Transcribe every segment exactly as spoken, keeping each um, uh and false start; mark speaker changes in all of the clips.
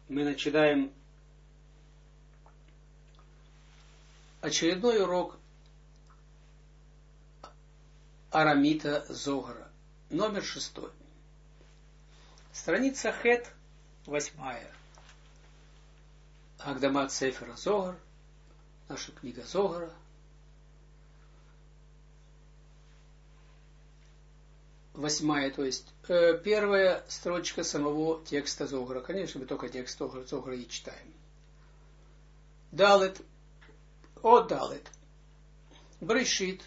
Speaker 1: мы начинаем очередной урок Арамита Зогара, номер шестой. Страница Хет, восьмая. Агдамат Сефера Зогар, наша книга Зогара. Восьмая, то есть э, первая строчка самого текста Зогара. Конечно, мы только текст Зогара, Зогара и читаем. Далет, о Далет, Брешит,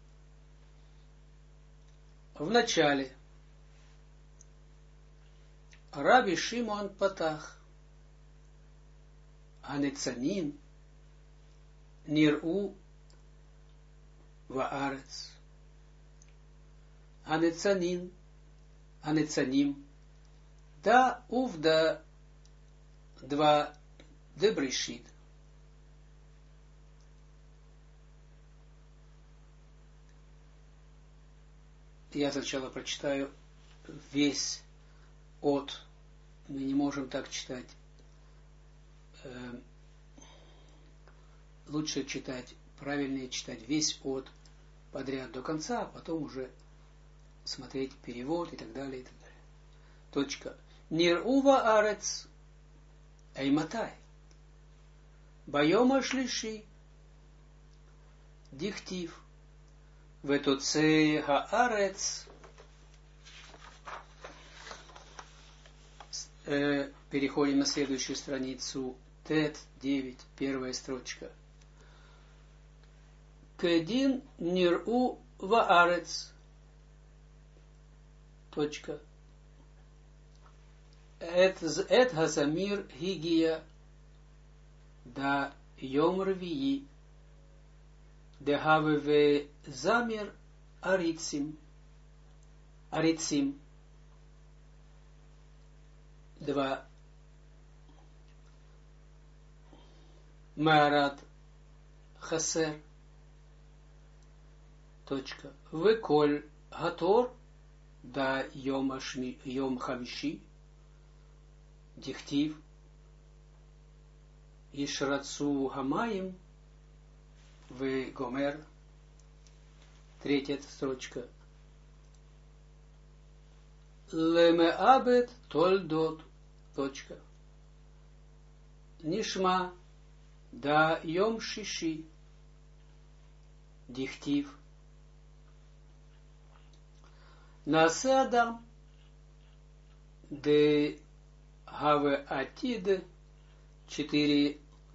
Speaker 1: в начале, Раби Шимон Патах, Анецанин, Ниру, Ваарец, Анецанин, Анецаним, да увда два дебрешит. Я сначала прочитаю весь от. Мы не можем так читать. Лучше читать, правильнее читать весь от подряд до конца, а потом уже смотреть перевод и так далее, и так далее. Точка. Нирува арец эйматай. Байома шлиши. Дихтив. Ветоце хаарец. Переходим на следующую страницу. Тет девять, первая строчка. Кедин ниру ваарец. Точка. Эт газамир гигия да йом рвии. Дехавеве замир арицим. Арицим. Два. Маарат хасер. Точка. Веколь гатор. Да йом, ашми, йом хамиши, дихтив, ишрацу гамаим, в гомер, третья строчка, лемеабет тольдот, точка, нишма, да йом шиши, дихтив, Насе Адам, де гаве атид, четыре,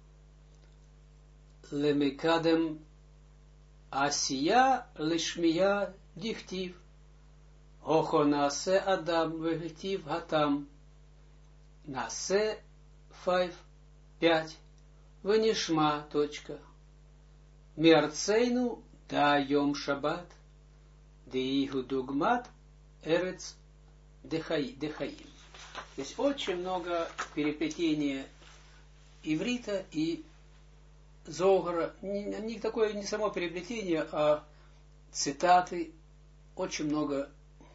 Speaker 1: лемекадем, асия, лишмия, дихтив, охо насе Адам, вегетив, гатам, насе, файв, пять, венишма, точка, мерцейну, да йом шаббат, деигу дугмат, Эрец Дехаим. Здесь очень много переплетения иврита и Зогара. Не, не такое не само переплетение, а цитаты. Очень много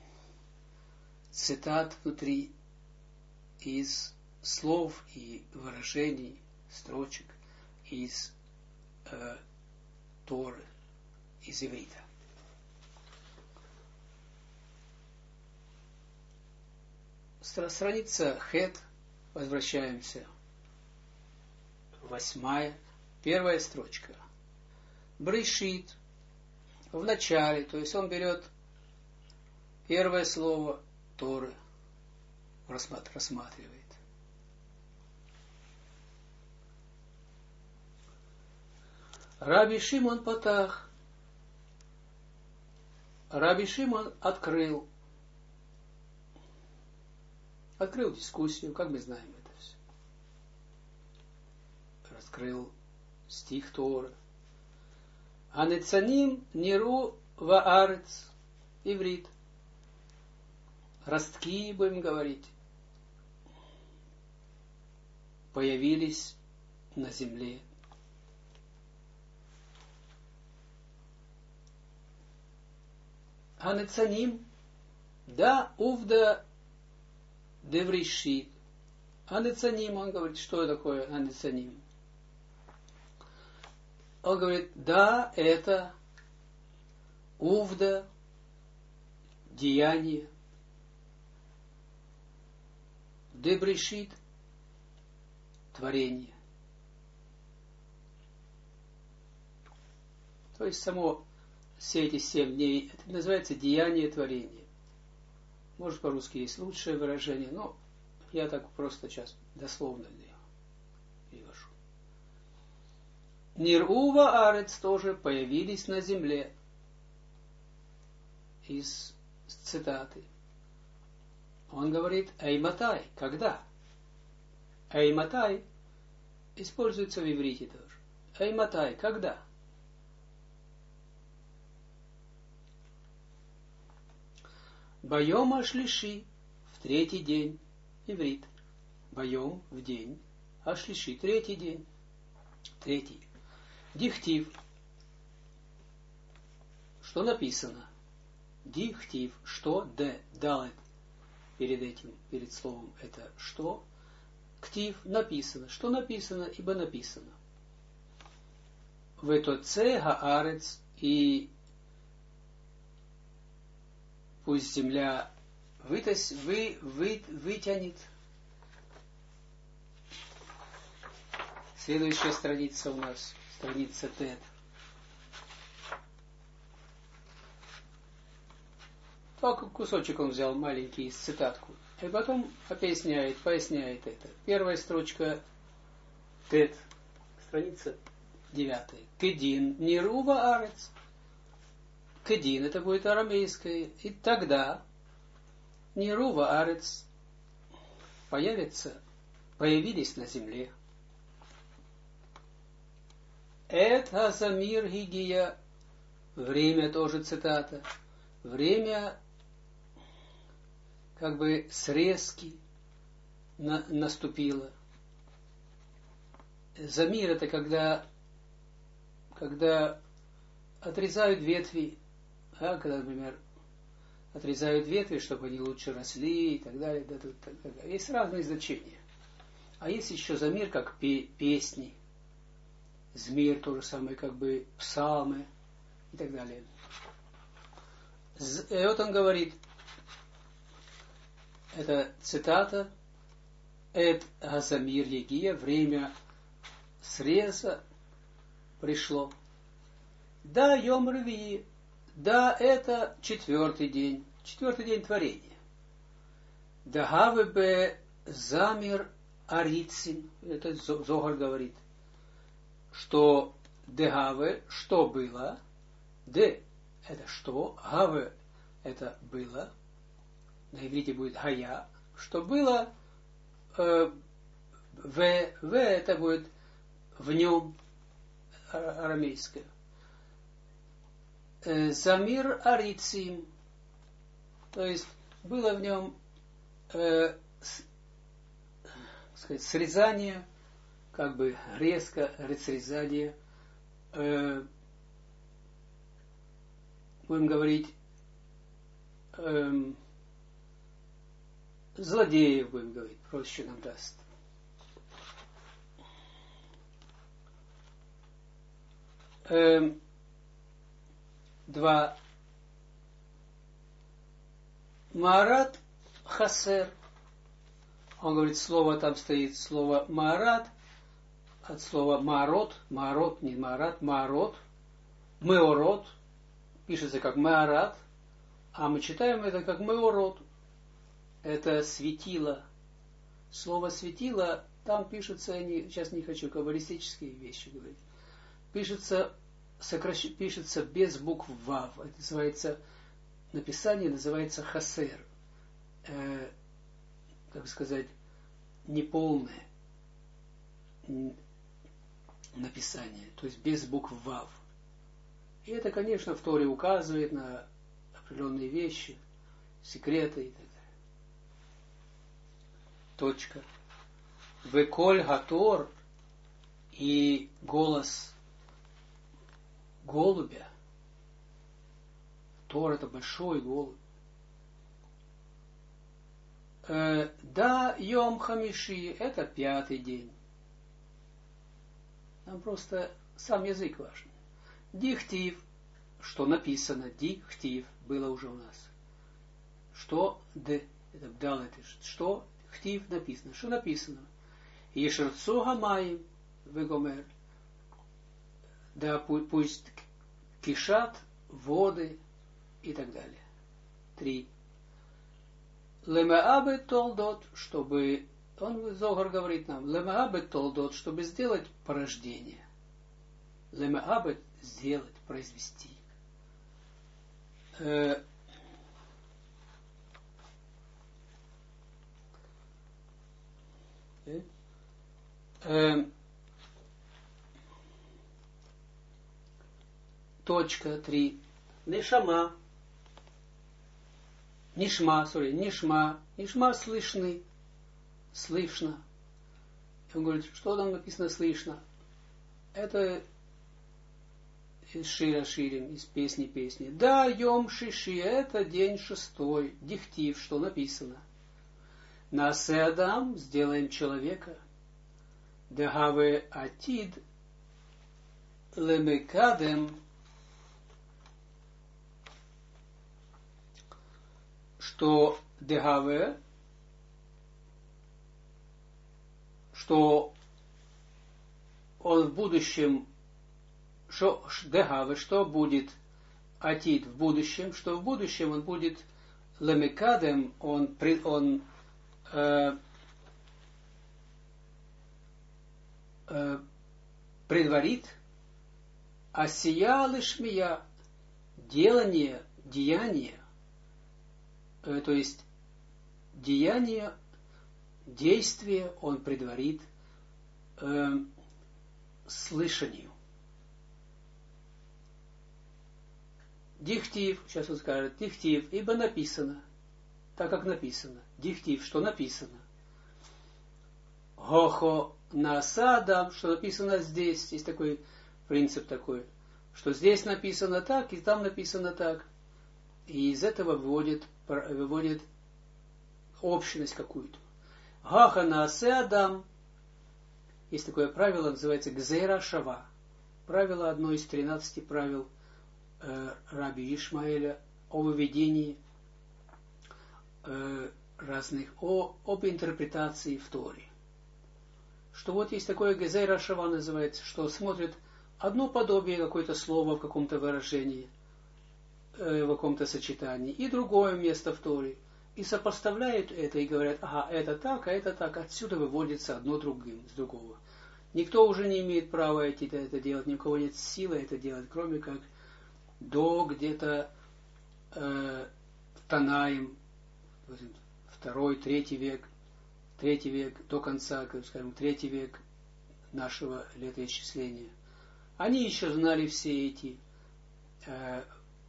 Speaker 1: цитат внутри из слов и выражений, строчек из э, Торы, из иврита. Страница Хет, возвращаемся. Восьмая, первая строчка. Брешит, в начале, то есть он берет первое слово Торы, рассматривает. Раби Шимон Патах. Раби Шимон открыл. Открыл дискуссию, как мы знаем это все. Раскрыл стих Торы. Анецаним ниру ваарец. Иврит. Ростки, будем говорить, появились на земле. Анецаним, да увда девришит, Анецаним, он говорит, что такое анецаним? Он говорит, да, это увда, деяние, дебрешит, творение. То есть само все эти семь дней, это называется деяние творения. Может, по-русски есть лучшее выражение, но я так просто сейчас дословно перевожу. Нирува арец тоже появились на земле. Из цитаты. Он говорит Эйматай. Когда? Эйматай используется в иврите тоже. Эйматай. Когда? Байом ашлиши. В третий день. Иврит. Байом в день. Ашлиши. Третий день. Третий. Дихтив. Что написано? Дихтив. Что? Д. Далет. Перед этим, перед словом это что? Ктив. Написано. Что написано? Ибо написано. Ветоце гаарец. И пусть земля вытас, вы, вы, вытянет. Следующая страница у нас. Страница Тет. Только кусочек он взял маленький из цитатку. И потом объясняет, поясняет это. Первая строчка Тет. Страница девятая. Кедин нирува арец. Кедин это будет арамейское. И тогда нирува арец появится, появились на земле. Эт хазамир гигия. Время тоже цитата. Время как бы срезки на, наступило. Замир это когда, когда отрезают ветви, а, когда, например, отрезают ветви, чтобы они лучше росли и так далее. Да, так, так, так. Есть разные значения. А есть еще замир как пе- песни. Змир то же самое, как бы псалмы и так далее. И вот он говорит, это цитата, «Эт газамир егия», время среза пришло. Да, йом рви, да, это четвертый день, четвертый день творения. Да гаве бе замир арицин, это Зогар говорит, что дегаве, что было, де, это что, гаве, это было, на иврите будет гая, что было, э, в, в, это будет в нем, арамейское. Э, замир арицим, то есть было в нем э, с, сказать, срезание, как бы резко разрезание, э, будем говорить, э, злодеев, будем говорить, проще нам даст. Э, два. Маарат хасер. Он говорит, слово там стоит, слово маарат, от слова маарот, маарот, не маарат, маарот, меорот, пишется как маарат, а мы читаем это как меорот. Это светило. Слово светило, там пишется, я не, сейчас не хочу каббалистические вещи говорить, пишется, сокращ, пишется без букв вав. Это называется, написание называется хасер. Э, как сказать, неполное написание, то есть без букв вав. И это, конечно, в Торе указывает на определенные вещи, секреты и так далее. Точка. Веколь гатор, и голос голубя. Тор это большой голубь. Да, Йом Хамиши, это пятый день. Нам просто сам язык важен. Дихтив, что написано, дихтив, было уже у нас. Что д, это бдал это, что хтив написано, что написано. Ешерцу гамаим вегомер, да пусть кишат воды и так далее. Три. Лемаабе толдот, чтобы, он Зогар говорит нам, лемаабе толдот, чтобы сделать порождение. Лемаабе сделать, произвести. Э, э, э, точка три. Нишама. Нишма, sorry, нишма. Нишма слышны. Слышно. Он говорит, что там написано слышно? Это из Шира Ширим, из песни песни. Да, Йом Шиши, это день шестой. Дихтив, что написано. Насе Адам, сделаем человека. Дегаве Атид Лемекадем, что Дегаве, что он в будущем, что Дегаве, что будет Атид в будущем, что в будущем он будет Лемекадем, он, он э, э, предварит Асия лишмия, делание, деяние, э, то есть деяние, действие он предварит э, слышанию. Дихтив, сейчас он скажет, дихтив, ибо написано, так как написано. Дихтив, что написано. Гохо насадам, что написано здесь. Есть такой принцип такой, что здесь написано так, и там написано так. И из этого выводит, выводит общность какую-то. Гаха насадам. Есть такое правило, называется Гзейра Шава. Правило, одно из тринадцати правил э, Раби Ишмаэля о выведении э, разных, о, об интерпретации в Торе. Что вот есть такое Гзейра Шава называется, что смотрит одно подобие какое-то слово в каком-то выражении, э, в каком-то сочетании, и другое место в Торе, и сопоставляют это и говорят, ага, это так, а это так, отсюда выводится одно другим, с другого. Никто уже не имеет права это, это делать, ни у кого нет силы это делать, кроме как до где-то э, Танаим, второй, третий век, третий век, до конца, как скажем, третий век нашего летоисчисления. Они еще знали все эти, э,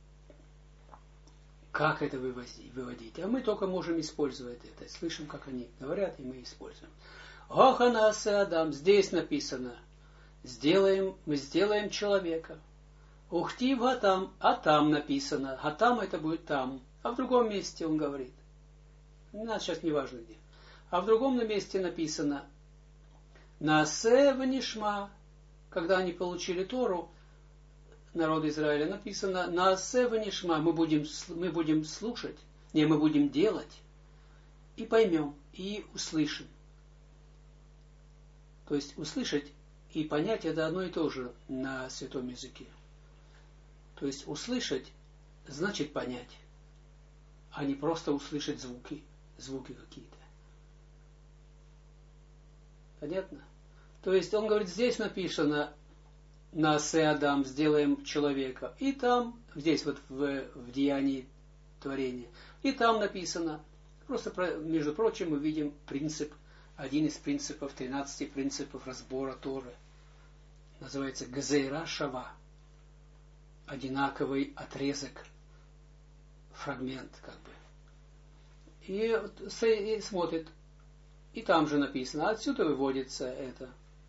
Speaker 1: как это выводить, а мы только можем использовать это, слышим, как они говорят, и мы используем. Гоханасе Адам, здесь написано, сделаем, мы сделаем человека. Ухтив Гатам, а там написано, Гатам это будет там, а в другом месте он говорит. Нас сейчас не важно где. А в другом месте написано, Насе ванишма, когда они получили Тору, народ Израиля, написано, Насе ванишма, мы будем, мы будем слушать, не, мы будем делать, и поймем, и услышим. То есть услышать и понять это одно и то же на святом языке. То есть услышать значит понять, а не просто услышать звуки, звуки какие-то. Понятно? То есть он говорит, здесь написано Насе Адам, сделаем человека. И там, здесь вот в, в деянии творения. И там написано, просто между прочим мы видим принцип, один из принципов, тринадцати принципов разбора Торы. Называется Гзейра Шава. Одинаковый отрезок, фрагмент как бы. И, и смотрит, и там же написано, отсюда выводится это,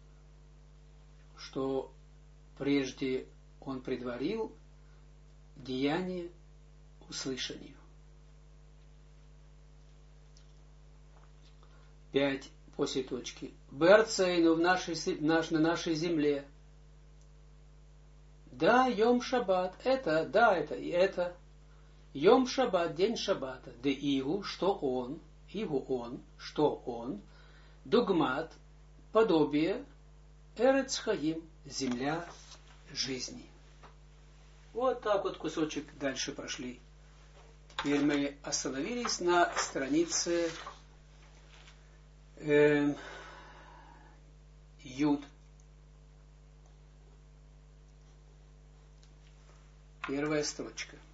Speaker 1: что прежде он предварил деяние услышанию. пять после точки. Берцейну в нашей, наш, на нашей земле. Да, Йом Шаббат, это, да, это и это. Йом Шаббат, день Шаббата. Де Игу, что он, Игу он, что он. Дугмат, подобие. Эрец Хаим, земля жизни. Вот так вот кусочек дальше прошли. Теперь мы остановились на странице э, Юд. Первая строчка.